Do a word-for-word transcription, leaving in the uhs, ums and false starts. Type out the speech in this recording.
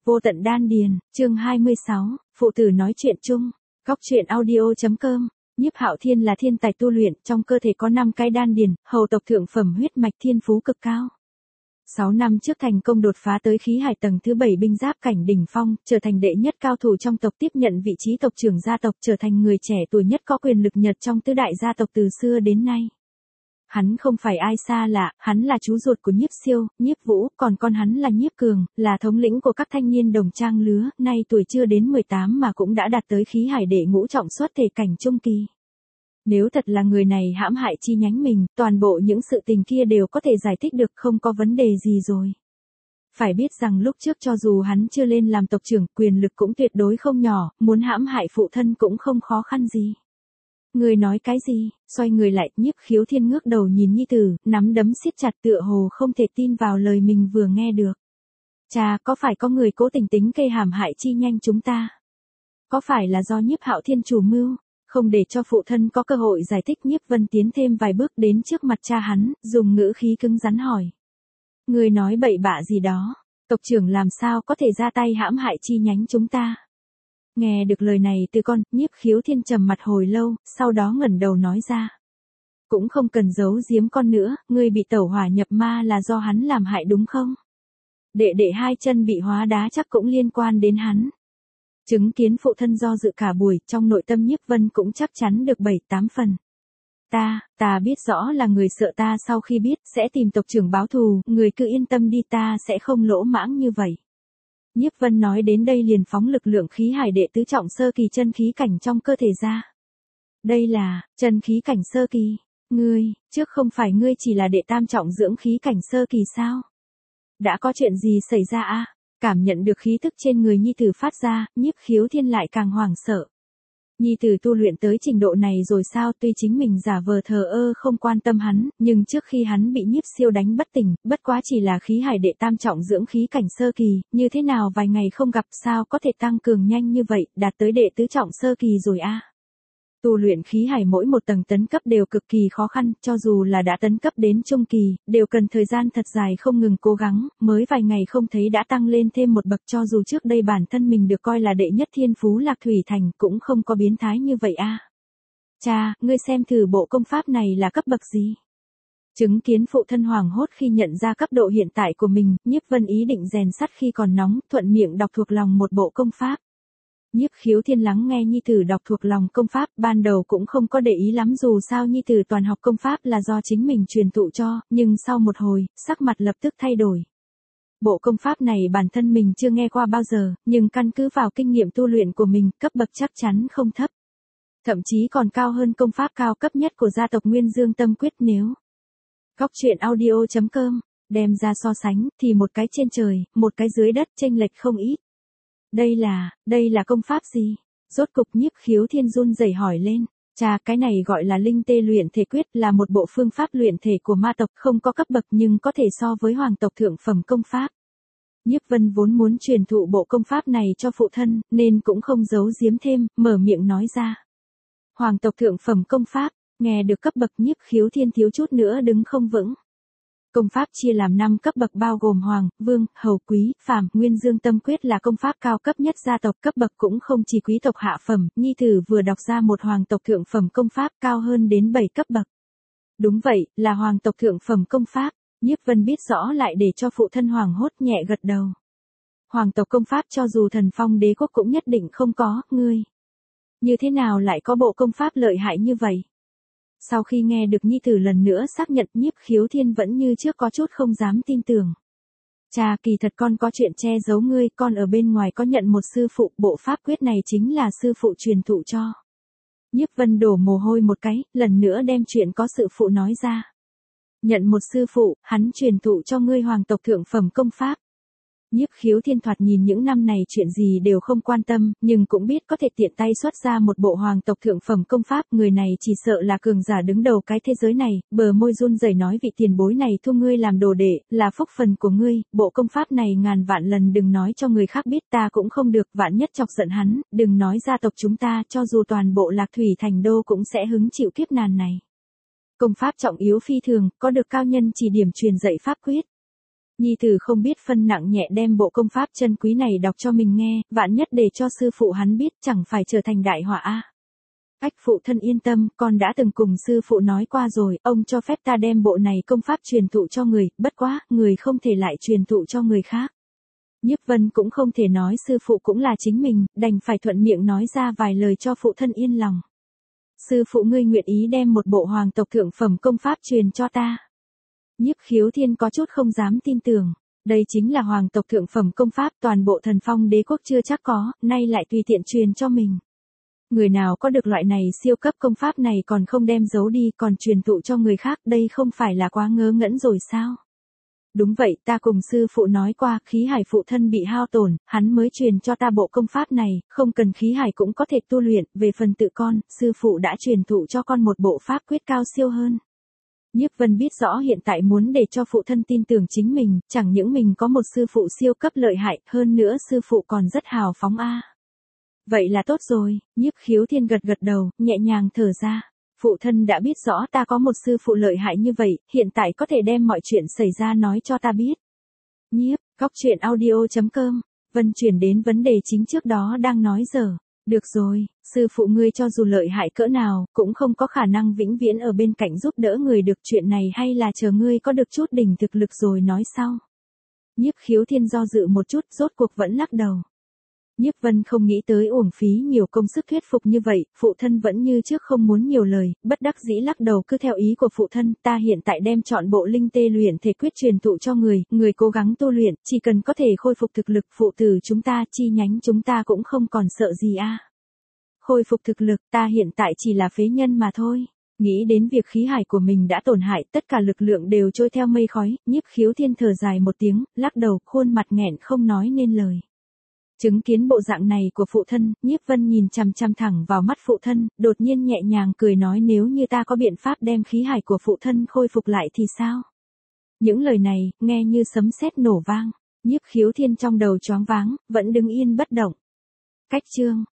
Vô tận đan điền, chương hai mươi sáu, phụ tử nói chuyện chung. Góc truyện audio.com. Nhiếp Hạo Thiên là thiên tài tu luyện, trong cơ thể có năm cái đan điền, hầu tộc thượng phẩm huyết mạch thiên phú cực cao. sáu năm trước thành công đột phá tới khí hải tầng thứ bảy binh giáp cảnh đỉnh phong, trở thành đệ nhất cao thủ trong tộc, tiếp nhận vị trí tộc trưởng gia tộc, trở thành người trẻ tuổi nhất có quyền lực nhật trong tứ đại gia tộc từ xưa đến nay. Hắn không phải ai xa lạ, hắn là chú ruột của Nhiếp Siêu, Nhiếp Vũ, còn con hắn là Nhiếp Cường, là thống lĩnh của các thanh niên đồng trang lứa, nay tuổi chưa đến mười tám mà cũng đã đạt tới khí hải đệ ngũ trọng xuất thể cảnh trung kỳ. Nếu thật là người này hãm hại chi nhánh mình, toàn bộ những sự tình kia đều có thể giải thích được, không có vấn đề gì rồi. Phải biết rằng lúc trước cho dù hắn chưa lên làm tộc trưởng, quyền lực cũng tuyệt đối không nhỏ, muốn hãm hại phụ thân cũng không khó khăn gì. Người nói cái gì? Xoay người lại, Nhiếp Khiếu Thiên ngước đầu nhìn nhi tử, nắm đấm siết chặt tựa hồ không thể tin vào lời mình vừa nghe được. Cha, có phải có người cố tình tính cây hãm hại chi nhanh chúng ta? Có phải là do Nhiếp Hạo Thiên chủ mưu? Không để cho phụ thân có cơ hội giải thích, Nhiếp Vân tiến thêm vài bước đến trước mặt cha hắn, dùng ngữ khí cứng rắn hỏi. Người nói bậy bạ gì đó? Tộc trưởng làm sao có thể ra tay hãm hại chi nhánh chúng ta? Nghe được lời này từ con, Nhiếp Khiếu Thiên trầm mặt hồi lâu, sau đó ngẩng đầu nói ra. Cũng không cần giấu giếm con nữa, ngươi bị tẩu hỏa nhập ma là do hắn làm hại đúng không? Đệ đệ hai chân bị hóa đá chắc cũng liên quan đến hắn. Chứng kiến phụ thân do dự cả buổi, trong nội tâm Nhiếp Vân cũng chắc chắn được bảy tám phần. Ta, ta biết rõ là người sợ ta, sau khi biết, sẽ tìm tộc trưởng báo thù, người cứ yên tâm đi, ta sẽ không lỗ mãng như vậy. Nhiếp Vân nói đến đây liền phóng lực lượng khí hải đệ tứ trọng sơ kỳ chân khí cảnh trong cơ thể ra. Đây là, chân khí cảnh sơ kỳ. Ngươi, trước không phải ngươi chỉ là đệ tam trọng dưỡng khí cảnh sơ kỳ sao? Đã có chuyện gì xảy ra à? Cảm nhận được khí tức trên người nhi tử phát ra, Nhiếp Khiếu Thiên lại càng hoảng sợ. Nhi tử tu luyện tới trình độ này rồi sao? Tuy chính mình giả vờ thờ ơ không quan tâm hắn, nhưng trước khi hắn bị Nhiếp Siêu đánh bất tỉnh, bất quá chỉ là khí hải đệ tam trọng dưỡng khí cảnh sơ kỳ, như thế nào vài ngày không gặp sao có thể tăng cường nhanh như vậy, đạt tới đệ tứ trọng sơ kỳ rồi a. À? Tu luyện khí hải mỗi một tầng tấn cấp đều cực kỳ khó khăn, cho dù là đã tấn cấp đến trung kỳ, đều cần thời gian thật dài không ngừng cố gắng, mới vài ngày không thấy đã tăng lên thêm một bậc, cho dù trước đây bản thân mình được coi là đệ nhất thiên phú Lạc Thủy Thành cũng không có biến thái như vậy a. À. Cha, ngươi xem thử bộ công pháp này là cấp bậc gì? Chứng kiến phụ thân hoảng hốt khi nhận ra cấp độ hiện tại của mình, Nhiếp Vân ý định rèn sắt khi còn nóng, thuận miệng đọc thuộc lòng một bộ công pháp. Nhiếp Khiếu Thiên lắng nghe nhi tử đọc thuộc lòng công pháp, ban đầu cũng không có để ý lắm, dù sao nhi tử toàn học công pháp là do chính mình truyền thụ cho, nhưng sau một hồi, sắc mặt lập tức thay đổi. Bộ công pháp này bản thân mình chưa nghe qua bao giờ, nhưng căn cứ vào kinh nghiệm tu luyện của mình, cấp bậc chắc chắn không thấp. Thậm chí còn cao hơn công pháp cao cấp nhất của gia tộc Nguyên Dương Tâm Quyết nếu. Góc truyện audio.com, đem ra so sánh, thì một cái trên trời, một cái dưới đất, chênh lệch không ít. Đây là, đây là công pháp gì? Rốt cục Nhiếp Khiếu Thiên run rẩy hỏi lên. Cha, cái này gọi là linh tê luyện thể quyết, là một bộ phương pháp luyện thể của ma tộc, không có cấp bậc nhưng có thể so với hoàng tộc thượng phẩm công pháp. Nhiếp Vân vốn muốn truyền thụ bộ công pháp này cho phụ thân, nên cũng không giấu giếm thêm, mở miệng nói ra. Hoàng tộc thượng phẩm công pháp, nghe được cấp bậc Nhiếp Khiếu Thiên thiếu chút nữa đứng không vững. Công pháp chia làm năm cấp bậc bao gồm hoàng, vương, hầu, quý, phàm, Nguyên Dương Tâm Quyết là công pháp cao cấp nhất gia tộc, cấp bậc cũng không chỉ quý tộc hạ phẩm, nhi tử vừa đọc ra một hoàng tộc thượng phẩm công pháp cao hơn đến bảy cấp bậc. Đúng vậy, là hoàng tộc thượng phẩm công pháp, Nhiếp Vân biết rõ lại để cho phụ thân hoàng hốt nhẹ gật đầu. Hoàng tộc công pháp cho dù thần phong đế quốc cũng nhất định không có, ngươi. Như thế nào lại có bộ công pháp lợi hại như vậy? Sau khi nghe được nhi tử lần nữa xác nhận, Nhiếp Khiếu Thiên vẫn như trước có chút không dám tin tưởng. Cha, kỳ thật con có chuyện che giấu ngươi, con ở bên ngoài có nhận một sư phụ, bộ pháp quyết này chính là sư phụ truyền thụ cho. Nhiếp Vân đổ mồ hôi một cái, lần nữa đem chuyện có sự phụ nói ra. Nhận một sư phụ, hắn truyền thụ cho ngươi hoàng tộc thượng phẩm công pháp. Nhiếp Khiếu Thiên thoạt nhìn những năm này chuyện gì đều không quan tâm, nhưng cũng biết có thể tiện tay xuất ra một bộ hoàng tộc thượng phẩm công pháp, người này chỉ sợ là cường giả đứng đầu cái thế giới này, bờ môi run rẩy nói, vị tiền bối này thu ngươi làm đồ đệ, là phúc phần của ngươi, bộ công pháp này ngàn vạn lần đừng nói cho người khác biết, ta cũng không được, vạn nhất chọc giận hắn, đừng nói gia tộc chúng ta, cho dù toàn bộ Lạc Thủy Thành đô cũng sẽ hứng chịu kiếp nạn này. Công pháp trọng yếu phi thường, có được cao nhân chỉ điểm truyền dạy pháp quyết. Nhi tử không biết phân nặng nhẹ đem bộ công pháp chân quý này đọc cho mình nghe, vạn nhất để cho sư phụ hắn biết chẳng phải trở thành đại họa a. Ách phụ thân yên tâm, con đã từng cùng sư phụ nói qua rồi, ông cho phép ta đem bộ này công pháp truyền thụ cho người, bất quá, người không thể lại truyền thụ cho người khác. Nhiếp Vân cũng không thể nói sư phụ cũng là chính mình, đành phải thuận miệng nói ra vài lời cho phụ thân yên lòng. Sư phụ ngươi nguyện ý đem một bộ hoàng tộc thượng phẩm công pháp truyền cho ta. Nhiếp Khiếu Thiên có chút không dám tin tưởng, đây chính là hoàng tộc thượng phẩm công pháp toàn bộ Thần Phong đế quốc chưa chắc có, nay lại tùy tiện truyền cho mình. Người nào có được loại này siêu cấp công pháp này còn không đem giấu đi còn truyền thụ cho người khác, đây không phải là quá ngớ ngẩn rồi sao? Đúng vậy, ta cùng sư phụ nói qua, khí hải phụ thân bị hao tổn, hắn mới truyền cho ta bộ công pháp này, không cần khí hải cũng có thể tu luyện, về phần tự con, sư phụ đã truyền thụ cho con một bộ pháp quyết cao siêu hơn. Nhiếp Vân biết rõ hiện tại muốn để cho phụ thân tin tưởng chính mình, chẳng những mình có một sư phụ siêu cấp lợi hại, hơn nữa sư phụ còn rất hào phóng a. Vậy là tốt rồi, Nhiếp Khiếu Thiên gật gật đầu, nhẹ nhàng thở ra. Phụ thân đã biết rõ ta có một sư phụ lợi hại như vậy, hiện tại có thể đem mọi chuyện xảy ra nói cho ta biết. Nhiếp, góc truyện audio chấm com, Vân chuyển đến vấn đề chính trước đó đang nói giờ. Được rồi, sư phụ ngươi cho dù lợi hại cỡ nào, cũng không có khả năng vĩnh viễn ở bên cạnh giúp đỡ người được, chuyện này hay là chờ ngươi có được chút đỉnh thực lực rồi nói sau. Nhiếp Khiếu Thiên do dự một chút, rốt cuộc vẫn lắc đầu. Nhiếp Vân không nghĩ tới uổng phí nhiều công sức thuyết phục như vậy, phụ thân vẫn như trước không muốn nhiều lời, bất đắc dĩ lắc đầu cứ theo ý của phụ thân, ta hiện tại đem chọn bộ linh tê luyện thể quyết truyền thụ cho người, người cố gắng tu luyện, chỉ cần có thể khôi phục thực lực, phụ tử chúng ta, chi nhánh chúng ta cũng không còn sợ gì a. Khôi phục thực lực, ta hiện tại chỉ là phế nhân mà thôi. Nghĩ đến việc khí hải của mình đã tổn hại, tất cả lực lượng đều trôi theo mây khói, Nhiếp Khiếu Thiên thở dài một tiếng, lắc đầu, khuôn mặt nghẹn không nói nên lời. Chứng kiến bộ dạng này của phụ thân, Nhiếp Vân nhìn chằm chằm thẳng vào mắt phụ thân, đột nhiên nhẹ nhàng cười nói nếu như ta có biện pháp đem khí hải của phụ thân khôi phục lại thì sao? Những lời này, nghe như sấm sét nổ vang, Nhiếp Khiếu Thiên trong đầu choáng váng, vẫn đứng yên bất động. Cách chương